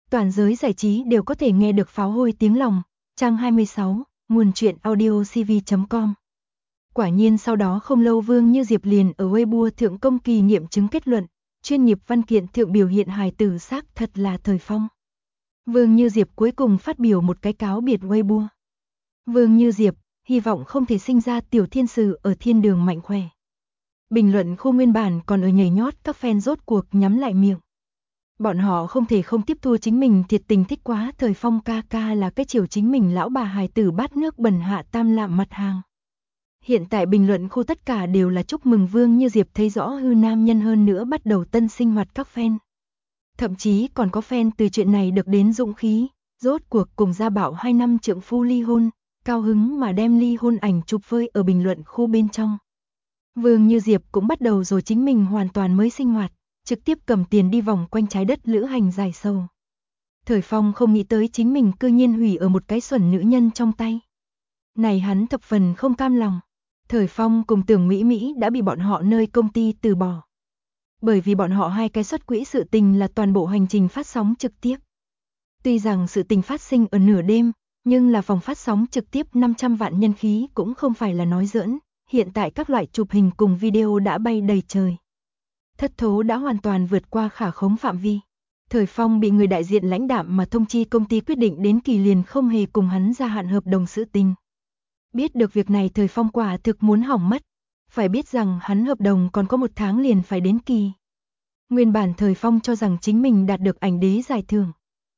Toàn giới giải trí đều có thể nghe được pháo hôi tiếng lòng. Trang 26, nguồn truyện audiocv.com. Quả nhiên sau đó không lâu Vương Như Diệp liền ở Weibo thượng công kỳ nghiệm chứng kết luận, chuyên nghiệp văn kiện thượng biểu hiện hài tử xác thật là Thời Phong. Vương Như Diệp cuối cùng phát biểu một cái cáo biệt Weibo. Vương Như Diệp, hy vọng không thể sinh ra tiểu thiên sử ở thiên đường mạnh khỏe. Bình luận khu nguyên bản còn ở nhảy nhót, các fan rốt cuộc nhắm lại miệng. Bọn họ không thể không tiếp thu chính mình thiệt tình thích quá Thời Phong ca ca là cái chiều chính mình lão bà hài tử bát nước bẩn hạ tam lạm mặt hàng. Hiện tại bình luận khu tất cả đều là chúc mừng Vương Như Diệp thấy rõ hư nam nhân hơn nữa bắt đầu tân sinh hoạt các fan. Thậm chí còn có fan từ chuyện này được đến dũng khí, rốt cuộc cùng Gia Bảo 2 năm trượng phu ly hôn, cao hứng mà đem ly hôn ảnh chụp phơi ở bình luận khu bên trong. Vương Như Diệp cũng bắt đầu rồi chính mình hoàn toàn mới sinh hoạt, trực tiếp cầm tiền đi vòng quanh trái đất lữ hành dài sâu. Thời Phong không nghĩ tới chính mình cư nhiên hủy ở một cái xuẩn nữ nhân trong tay. Này hắn thập phần không cam lòng. Thời Phong cùng Tưởng Mỹ Mỹ đã bị bọn họ nơi công ty từ bỏ. Bởi vì bọn họ hai cái xuất quỹ sự tình là toàn bộ hành trình phát sóng trực tiếp. Tuy rằng sự tình phát sinh ở nửa đêm, nhưng là phòng phát sóng trực tiếp 500 vạn nhân khí cũng không phải là nói giỡn, hiện tại các loại chụp hình cùng video đã bay đầy trời. Thất thố đã hoàn toàn vượt qua khả khống phạm vi. Thời Phong bị người đại diện lãnh đạm mà thông chi công ty quyết định đến kỳ liền không hề cùng hắn gia hạn hợp đồng sự tình. Biết được việc này Thời Phong quả thực muốn hỏng mất. Phải biết rằng hắn hợp đồng còn có 1 tháng liền phải đến kỳ. Nguyên bản Thời Phong cho rằng chính mình đạt được ảnh đế giải thưởng.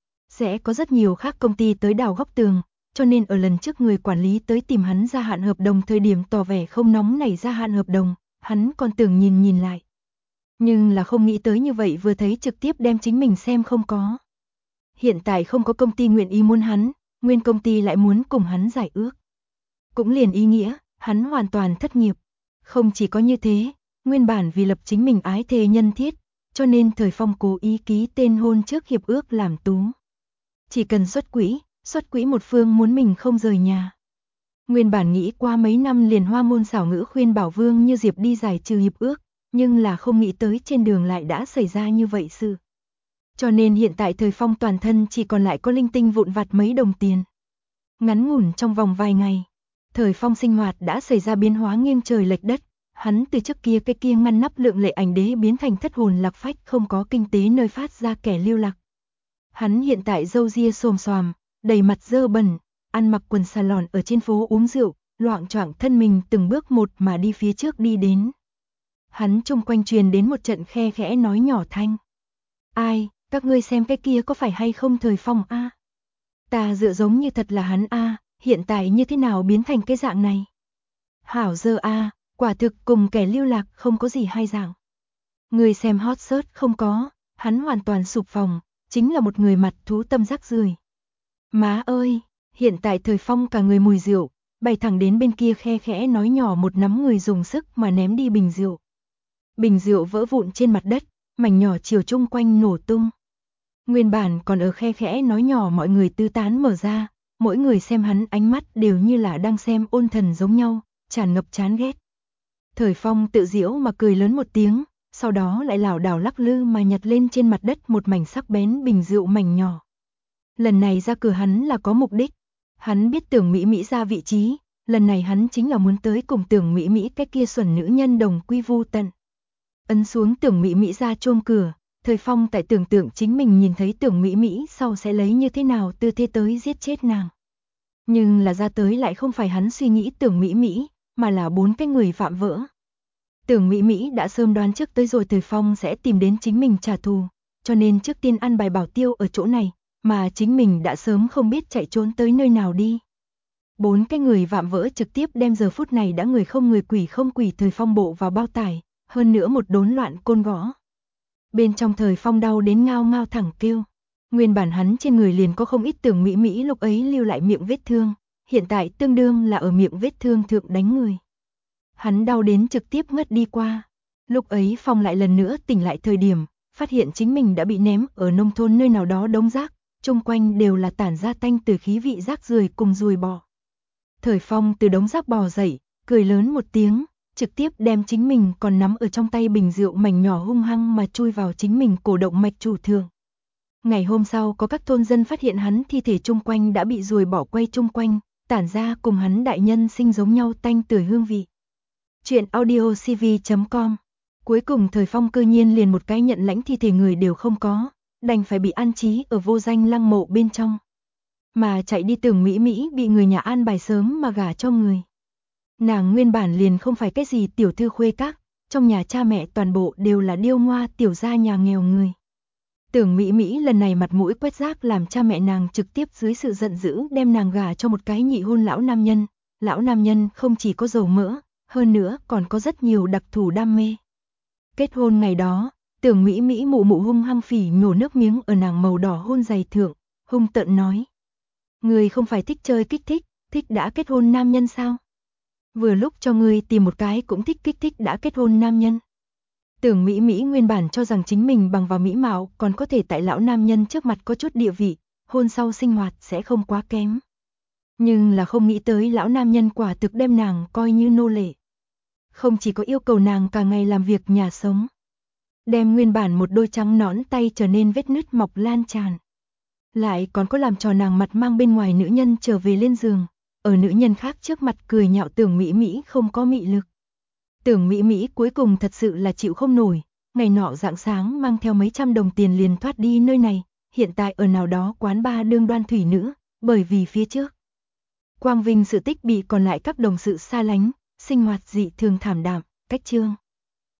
Sẽ có rất nhiều khác công ty tới đào góc tường, cho nên ở lần trước người quản lý tới tìm hắn gia hạn hợp đồng thời điểm tỏ vẻ không nóng nảy gia hạn hợp đồng, hắn còn tưởng nhìn lại. Nhưng là không nghĩ tới như vậy vừa thấy trực tiếp đem chính mình xem không có. Hiện tại không có công ty nguyện ý muốn hắn, nguyên công ty lại muốn cùng hắn giải ước. Cũng liền ý nghĩa, hắn hoàn toàn thất nghiệp. Không chỉ có như thế, nguyên bản vì lập chính mình ái thề nhân thiết, cho nên Thời Phong cố ý ký tên hôn trước hiệp ước làm tú. Chỉ cần xuất quỹ một phương muốn mình không rời nhà. Nguyên bản nghĩ qua mấy năm liền hoa môn xảo ngữ khuyên bảo Vương Như Diệp đi giải trừ hiệp ước, nhưng là không nghĩ tới trên đường lại đã xảy ra như vậy sự. Cho nên hiện tại Thời Phong toàn thân chỉ còn lại có linh tinh vụn vặt mấy đồng tiền. Ngắn ngủn trong vòng vài ngày, Thời Phong sinh hoạt đã xảy ra biến hóa nghiêng trời lệch đất, hắn từ trước kia cái kia ngăn nắp lượng lệ ảnh đế biến thành thất hồn lạc phách không có kinh tế nơi phát ra kẻ lưu lạc. Hắn hiện tại râu ria xồm xoàm, đầy mặt dơ bẩn, ăn mặc quần salon ở trên phố uống rượu, loạng choạng thân mình từng bước một mà đi phía trước đi đến. Hắn chung quanh truyền đến một trận khe khẽ nói nhỏ thanh. Ai, các ngươi xem cái kia có phải hay không Thời Phong a? Ta dựa giống như thật là hắn a, hiện tại như thế nào biến thành cái dạng này? Hảo dơ a, quả thực cùng kẻ lưu lạc không có gì hay dạng. Người xem hot search không có, hắn hoàn toàn sụp phòng, chính là một người mặt thú tâm rác rưởi. Má ơi, hiện tại Thời Phong cả người mùi rượu, bay thẳng đến bên kia khe khẽ nói nhỏ một nắm người dùng sức mà ném đi bình rượu. Bình rượu vỡ vụn trên mặt đất, mảnh nhỏ chiều chung quanh nổ tung. Nguyên bản còn ở khe khẽ nói nhỏ mọi người tứ tán mở ra, mỗi người xem hắn ánh mắt đều như là đang xem ôn thần giống nhau, tràn ngập chán ghét. Thời Phong tự giễu mà cười lớn một tiếng, sau đó lại lảo đảo lắc lư mà nhặt lên trên mặt đất một mảnh sắc bén bình rượu mảnh nhỏ. Lần này ra cửa hắn là có mục đích, hắn biết Tưởng Mỹ Mỹ ra vị trí, lần này hắn chính là muốn tới cùng Tưởng Mỹ Mỹ cái kia xuẩn nữ nhân đồng quy vu tận. Ấn xuống Tưởng Mỹ Mỹ ra chôm cửa, Thời Phong tại tưởng tượng chính mình nhìn thấy Tưởng Mỹ Mỹ sau sẽ lấy như thế nào tư thế tới giết chết nàng. Nhưng là ra tới lại không phải hắn suy nghĩ Tưởng Mỹ Mỹ, mà là 4 cái người phạm vỡ. Tưởng Mỹ Mỹ đã sớm đoán trước tới rồi Thời Phong sẽ tìm đến chính mình trả thù, cho nên trước tiên ăn bài bảo tiêu ở chỗ này, mà chính mình đã sớm không biết chạy trốn tới nơi nào đi. 4 cái người vạm vỡ trực tiếp đem giờ phút này đã người không người quỷ không quỷ Thời Phong bộ vào bao tải, hơn nữa một đốn loạn côn gõ. Bên trong Thời Phong đau đến ngao ngao thẳng kêu. Nguyên bản hắn trên người liền có không ít Tưởng Mỹ Mỹ lúc ấy lưu lại miệng vết thương, hiện tại tương đương là ở miệng vết thương thượng đánh người. Hắn đau đến trực tiếp ngất đi qua. Lúc ấy Phong lại lần nữa tỉnh lại thời điểm, phát hiện chính mình đã bị ném ở nông thôn nơi nào đó đống rác, chung quanh đều là tản ra tanh từ khí vị rác rưởi cùng ruồi bò. Thời Phong từ đống rác bò dậy, cười lớn một tiếng, trực tiếp đem chính mình còn nắm ở trong tay bình rượu mảnh nhỏ hung hăng mà chui vào chính mình cổ động mạch chủ thường. Ngày hôm sau có các thôn dân phát hiện hắn thi thể chung quanh đã bị ruồi bỏ quay chung quanh, tản ra cùng hắn đại nhân sinh giống nhau tanh tưởi hương vị. Chuyện audio cv.com. Cuối cùng Thời Phong cư nhiên liền một cái nhận lãnh thi thể người đều không có, đành phải bị an trí ở vô danh lăng mộ bên trong. Mà chạy đi Tưởng Mỹ Mỹ bị người nhà an bài sớm mà gả cho người. Nàng nguyên bản liền không phải cái gì tiểu thư khuê các, trong nhà cha mẹ toàn bộ đều là điêu ngoa tiểu gia nhà nghèo người. Tưởng Mỹ Mỹ lần này mặt mũi quét rác làm cha mẹ nàng trực tiếp dưới sự giận dữ đem nàng gả cho một cái nhị hôn lão nam nhân. Lão nam nhân không chỉ có dầu mỡ, hơn nữa còn có rất nhiều đặc thù đam mê. Kết hôn ngày đó, Tưởng Mỹ Mỹ mụ mụ hung hăng phỉ nhổ nước miếng ở nàng màu đỏ hôn dày thượng, hung tợn nói. Người không phải thích chơi kích thích đã kết hôn nam nhân sao? Vừa lúc cho ngươi tìm một cái cũng thích kích thích đã kết hôn nam nhân. Tưởng Mỹ Mỹ nguyên bản cho rằng chính mình bằng vào mỹ mạo còn có thể tại lão nam nhân trước mặt có chút địa vị, hôn sau sinh hoạt sẽ không quá kém. Nhưng là không nghĩ tới lão nam nhân quả thực đem nàng coi như nô lệ. Không chỉ có yêu cầu nàng cả ngày làm việc nhà sống, đem nguyên bản một đôi trắng nõn tay trở nên vết nứt mọc lan tràn. Lại còn có làm cho nàng mặt mang bên ngoài nữ nhân trở về lên giường, ở nữ nhân khác trước mặt cười nhạo Tưởng Mỹ Mỹ không có mị lực. Tưởng Mỹ Mỹ cuối cùng thật sự là chịu không nổi, ngày nọ rạng sáng mang theo mấy trăm đồng tiền liền thoát đi nơi này, hiện tại ở nào đó quán bar đương đoan thủy nữ, bởi vì phía trước quang vinh sự tích bị còn lại các đồng sự xa lánh, sinh hoạt dị thường thảm đạm, cách chương.